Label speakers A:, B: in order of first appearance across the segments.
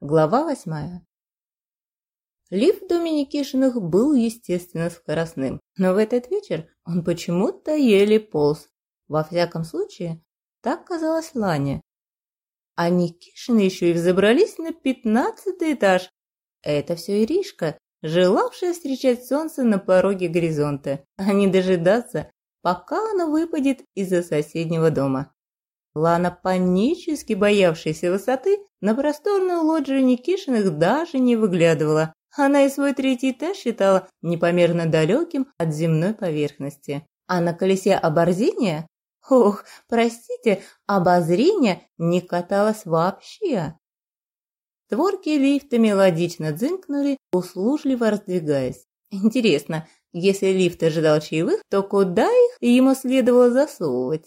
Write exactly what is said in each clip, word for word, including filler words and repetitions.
A: Глава восьмая. Лифт в доме Никишиных был, естественно, скоростным, но в этот вечер он почему-то еле полз. Во всяком случае, так казалось Лане. А Никишины еще и взобрались на пятнадцатый этаж. Это все Иришка, желавшая встречать солнце на пороге горизонта, а не дожидаться, пока оно выпадет из-за соседнего дома. Лана, панически боявшаяся высоты, на просторную лоджию Никишиных даже не выглядывала. Она и свой третий этаж считала непомерно далеким от земной поверхности. А на колесе обозрения, ох, простите, обозрения не каталась вообще. Створки лифта мелодично дзынькнули, услужливо раздвигаясь. Интересно, если лифт ожидал чаевых, то куда их ему следовало засовывать?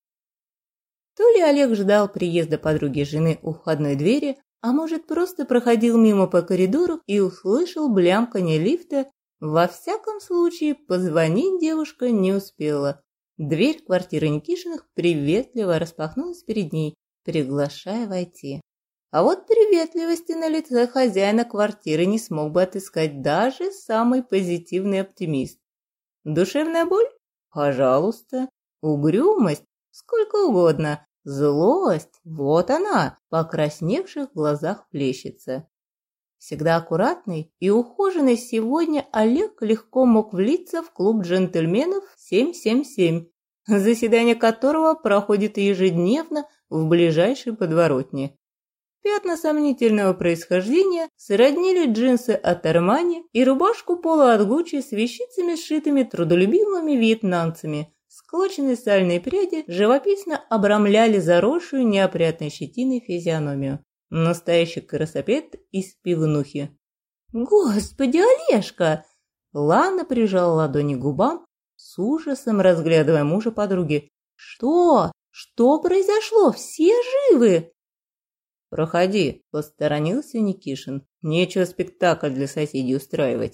A: То ли Олег ждал приезда подруги жены у входной двери, а может, просто проходил мимо по коридору и услышал блямканье лифта. Во всяком случае, позвонить девушка не успела. Дверь квартиры Никишиных приветливо распахнулась перед ней, приглашая войти. А вот приветливости на лице хозяина квартиры не смог бы отыскать даже самый позитивный оптимист. Душевная боль? Пожалуйста. Угрюмость? Сколько угодно. Злость, вот она, в покрасневших глазах плещется. Всегда аккуратный и ухоженный, сегодня Олег легко мог влиться в клуб джентльменов семь семь семь, заседание которого проходит ежедневно в ближайшей подворотне. Пятна сомнительного происхождения сроднили джинсы от Армани и рубашку пола от Гуччи с вещицами, сшитыми трудолюбивыми вьетнамцами. Склоченные сальные пряди живописно обрамляли заросшую неопрятной щетиной физиономию. Настоящий красопет из пивнухи. «Господи, Олежка!» Лана прижала ладони к губам, с ужасом разглядывая мужа подруги. «Что? Что произошло? Все живы?» «Проходи», – посторонился Никишин. «Нечего спектакль для соседей устраивать».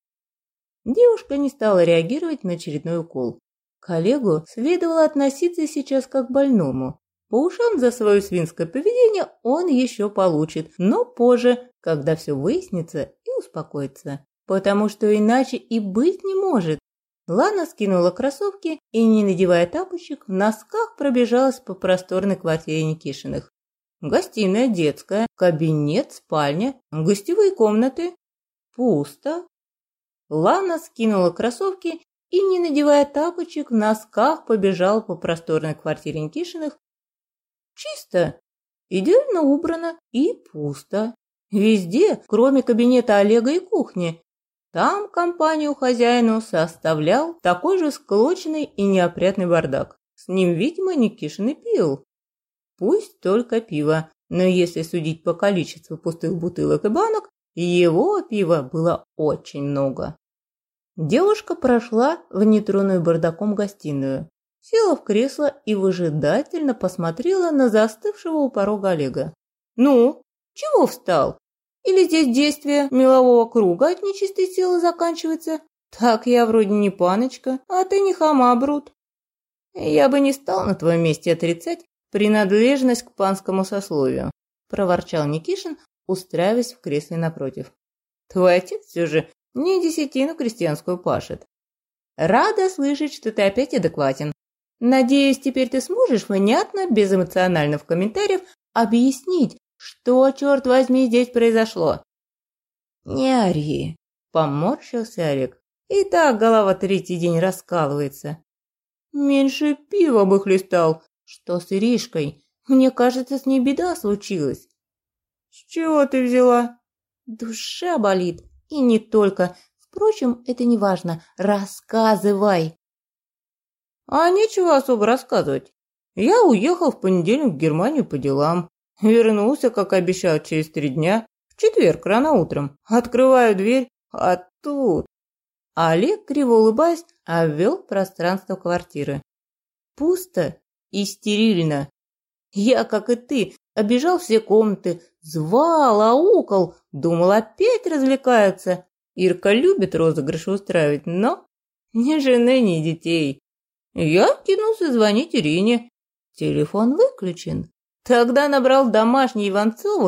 A: Девушка не стала реагировать на очередной укол. К Олегу следовало относиться сейчас как к больному. По ушам за свое свинское поведение он еще получит, но позже, когда все выяснится и успокоится. Потому что иначе и быть не может. Лана скинула кроссовки и, не надевая тапочек, в носках пробежалась по просторной квартире Никишиных. Гостиная, детская, кабинет, спальня, гостевые комнаты. Пусто. Лана скинула кроссовки и, не надевая тапочек, в носках побежал по просторной квартире Никишиных. Чисто, идеально убрано и пусто. Везде, кроме кабинета Олега и кухни. Там компанию хозяину составлял такой же склоченный и неопрятный бардак. С ним, видимо, Никишин и пил. Пусть только пиво, но если судить по количеству пустых бутылок и банок, его пива было очень много. Девушка прошла в нетронную бардаком гостиную, села в кресло и выжидательно посмотрела на застывшего у порога Олега. «Ну, чего встал? Или здесь действие мелового круга от нечистой силы заканчивается? Так я вроде не паночка, а ты не хама, Брут». «Я бы не стал на твоем месте отрицать принадлежность к панскому сословию», – проворчал Никишин, устраиваясь в кресле напротив. «Твой отец все же не десятину крестьянскую пашет. Рада слышать, что ты опять адекватен. Надеюсь, теперь ты сможешь внятно, без эмоциональных комментариев, объяснить, что, черт возьми, здесь произошло». «Не ори», – поморщился Олег. «И так голова третий день раскалывается». «Меньше пива бы хлестал. Что с Иришкой? Мне кажется, с ней беда случилась». «С чего ты взяла?» «Душа болит. И не только. Впрочем, это не важно. Рассказывай». «А нечего особо рассказывать. Я уехал в понедельник в Германию по делам. Вернулся, как обещал, через три дня. В четверг рано утром. Открываю дверь, а тут...» Олег, криво улыбаясь, обвел пространство квартиры. Пусто и стерильно. Я, как и ты, обежал все комнаты, звал, аукал, думал, опять развлекаются. Ирка любит розыгрыши устраивать, но ни жены, ни детей. Я кинулся звонить Ирине. Телефон выключен. Тогда набрал домашний Иванцовых,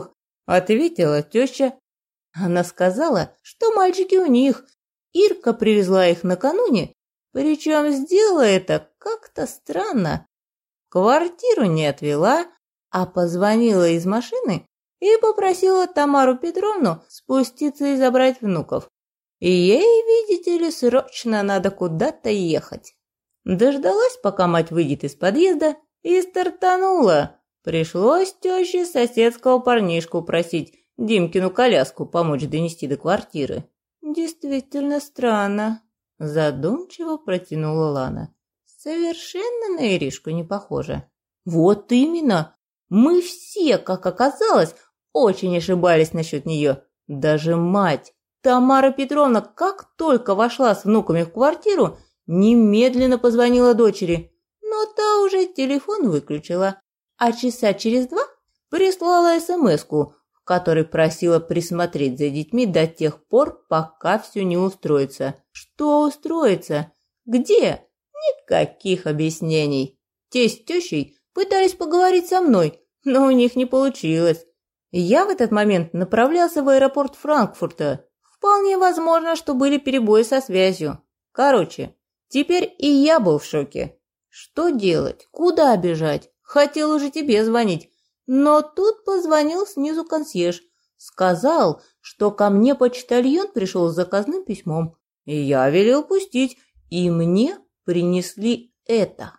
A: Ответила теща. Она сказала, что мальчики у них. Ирка привезла их накануне, причем сделала это как-то странно. Квартиру не отвела, а позвонила из машины и попросила Тамару Петровну спуститься и забрать внуков. И ей, видите ли, срочно надо куда-то ехать. Дождалась, пока мать выйдет из подъезда, и стартанула. Пришлось теще соседского парнишку просить Димкину коляску помочь донести до квартиры. Действительно странно, задумчиво протянула Лана. Совершенно на Иришку не похоже. Вот именно. Мы все, как оказалось, очень ошибались насчет нее. Даже мать. Тамара Петровна, как только вошла с внуками в квартиру, немедленно позвонила дочери, но та уже телефон выключила, а часа через два прислала смс-ку, в которой просила присмотреть за детьми до тех пор, пока все не устроится. Что устроится? Где? Никаких объяснений. Те с тещей пытались поговорить со мной, но у них не получилось. Я в этот момент направлялся в аэропорт Франкфурта. Вполне возможно, что были перебои со связью. Короче, теперь и я был в шоке. Что делать? Куда бежать? Хотел уже тебе звонить. Но тут позвонил снизу консьерж. Сказал, что ко мне почтальон пришел с заказным письмом. И я велел пустить. И мне принесли это.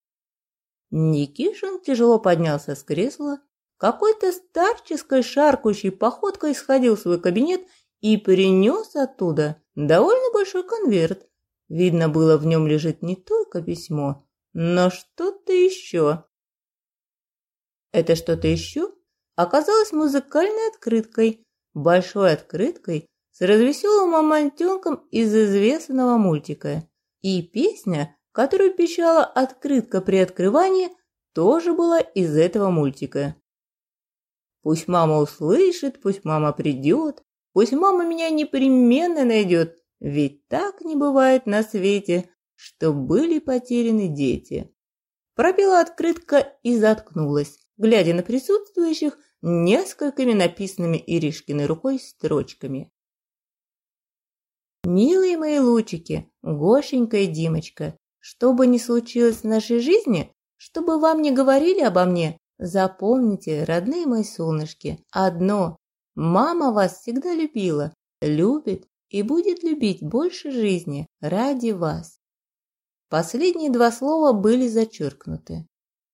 A: Никишин тяжело поднялся с кресла, какой-то старческой шаркающей походкой сходил в свой кабинет и принес оттуда довольно большой конверт. Видно было, в нем лежит не только письмо, но что-то еще. Это что-то еще оказалось музыкальной открыткой, большой открыткой с развеселым мамонтенком из известного мультика. И песня, которую пищала открытка при открывании, тоже была из этого мультика. Пусть мама услышит, пусть мама придет, пусть мама меня непременно найдет, ведь так не бывает на свете, что были потеряны дети. Пропела открытка и заткнулась, глядя на присутствующих несколькими написанными Иришкиной рукой строчками. «Милые мои лучики, Гошенька и Димочка, что бы ни случилось в нашей жизни, чтобы вам не говорили обо мне, запомните, родные мои солнышки, одно – мама вас всегда любила, любит и будет любить больше жизни ради вас». Последние два слова были зачеркнуты.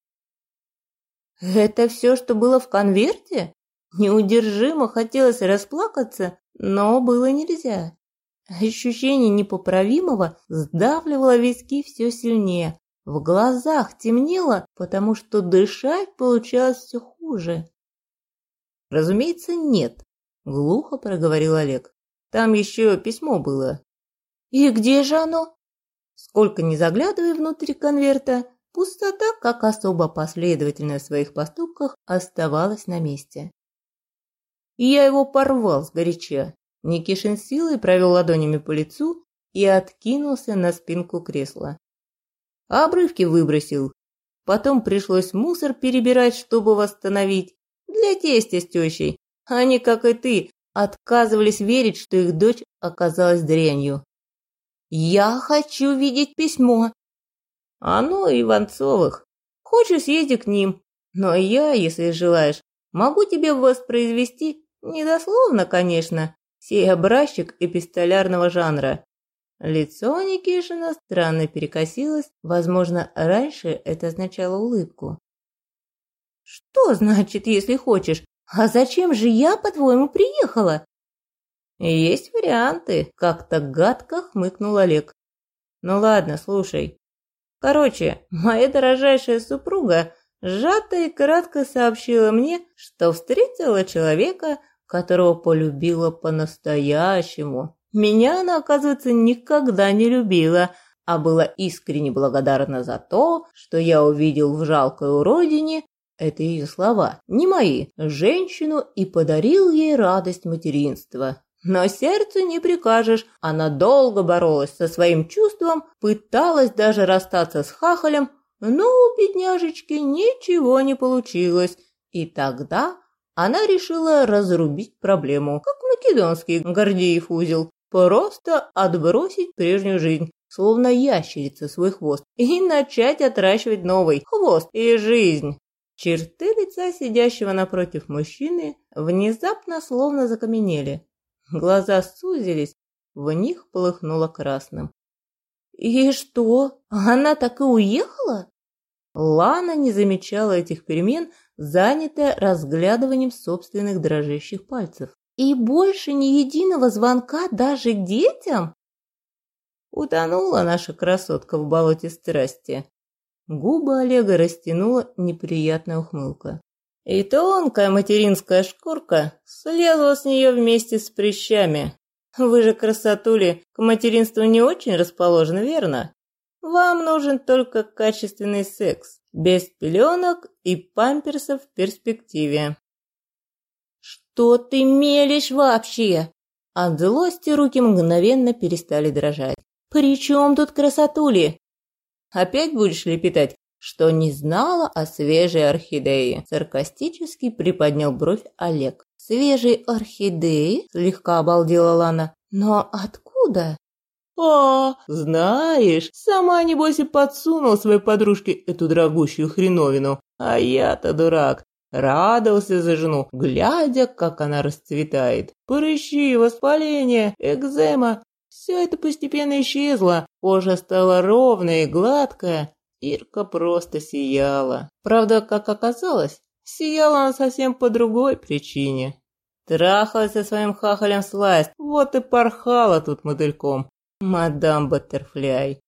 A: Это все, что было в конверте? Неудержимо хотелось расплакаться, но было нельзя. Ощущение непоправимого сдавливало виски все сильнее. В глазах темнело, потому что дышать получалось все хуже. «Разумеется, нет», – глухо проговорил Олег. «Там еще письмо было». «И где же оно?» Сколько ни заглядывай внутрь конверта, пустота, как особо последовательная в своих поступках, оставалась на месте. И я его порвал сгоряча. Никишин силой провел ладонями по лицу и откинулся на спинку кресла. А обрывки выбросил. Потом пришлось мусор перебирать, чтобы восстановить. Для тестя с тещей. Они, как и ты, отказывались верить, что их дочь оказалась дрянью. «Я хочу видеть письмо». «Оно Иванцовых. Хочешь, съезди к ним. Но я, если желаешь, могу тебе воспроизвести, недословно, конечно, сей образчик эпистолярного жанра». Лицо Никишина странно перекосилось, возможно, раньше это означало улыбку. «Что значит, если хочешь? А зачем же я, по-твоему, приехала?» «Есть варианты», – как-то гадко хмыкнул Олег. «Ну ладно, слушай. Короче, моя дорожайшая супруга сжато и кратко сообщила мне, что встретила человека, которого полюбила по-настоящему. Меня она, оказывается, никогда не любила, а была искренне благодарна за то, что я увидел в жалкой уродине, это ее слова, не мои, женщину и подарил ей радость материнства. Но сердцу не прикажешь, она долго боролась со своим чувством, пыталась даже расстаться с хахалем, но у бедняжечки ничего не получилось. И тогда Она решила разрубить проблему, как македонский Гордиев узел, просто отбросить прежнюю жизнь, словно ящерица свой хвост, и начать отращивать новый хвост и жизнь. Черты лица сидящего напротив мужчины внезапно словно закаменели. Глаза сузились, в них полыхнуло красным. «И что, она так и уехала?» Лана не замечала этих перемен, занятая разглядыванием собственных дрожащих пальцев. «И больше ни единого звонка даже к детям?» Утонула наша красотка в болоте страсти. Губы Олега растянула неприятная ухмылка. И тонкая материнская шкурка слезла с нее вместе с прыщами. Вы же, красотули, к материнству не очень расположены, верно? Вам нужен только качественный секс, без пеленок и памперсов в перспективе. Что ты мелешь вообще? От злости руки мгновенно перестали дрожать. При чем тут красотули? Опять будешь лепетать, что не знала о свежей орхидее? Саркастически приподнял бровь Олег. Свежей орхидеи? Слегка обалдела Лана. Но откуда? А, знаешь, сама небось и подсунула своей подружке эту дорогущую хреновину. А я-то дурак. Радовался за жену, глядя, как она расцветает. Прыщи, воспаление, экзема. Все это постепенно исчезло, кожа стала ровная и гладкая. Ирка просто сияла. Правда, как оказалось, сияла она совсем по другой причине. Трахалась со своим хахалем Слайс, вот и порхала тут мотыльком. Мадам Баттерфляй.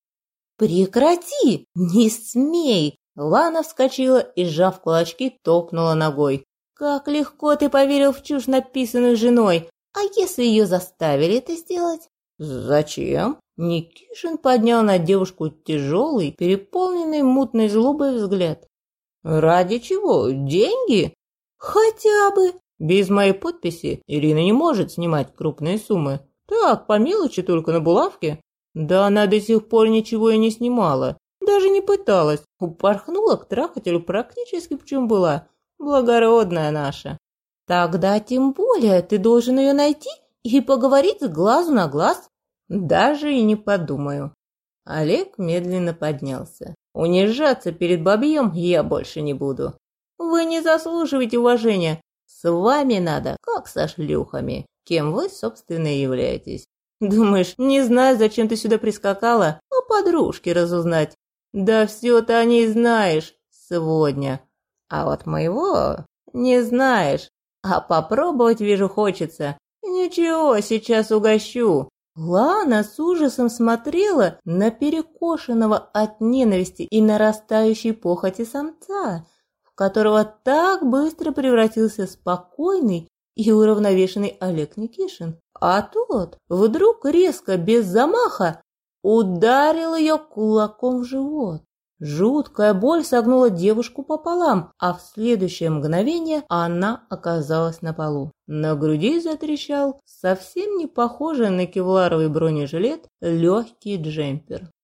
A: «Прекрати! Не смей!» Лана вскочила и, сжав кулачки, топнула ногой. «Как легко ты поверил в чушь, написанную женой! А если ее заставили это сделать?» «Зачем?» Никишин поднял на девушку тяжелый, переполненный мутной злобой взгляд. «Ради чего? Деньги?» «Хотя бы!» «Без моей подписи Ирина не может снимать крупные суммы. Так, по мелочи только на булавке. Да она до сих пор ничего и не снимала. Даже не пыталась. Упорхнула к трахателю практически в чем была. Благородная наша». «Тогда тем более ты должен ее найти и поговорить с глазу на глаз». «Даже и не подумаю». Олег медленно поднялся. «Унижаться перед бабьем я больше не буду. Вы не заслуживаете уважения. С вами надо, как со шлюхами, кем вы, собственно, и являетесь. Думаешь, не знаю, зачем ты сюда прискакала? О подружке разузнать. Да все ты о ней знаешь сегодня. А вот моего не знаешь. А попробовать, вижу, хочется. Ничего, сейчас угощу». Лана с ужасом смотрела на перекошенного от ненависти и нарастающей похоти самца, в которого так быстро превратился спокойный и уравновешенный Олег Никишин. А тот вдруг резко, без замаха, ударил ее кулаком в живот. Жуткая боль согнула девушку пополам, а в следующее мгновение она оказалась на полу. На груди затрещал совсем не похожий на кевларовый бронежилет легкий джемпер.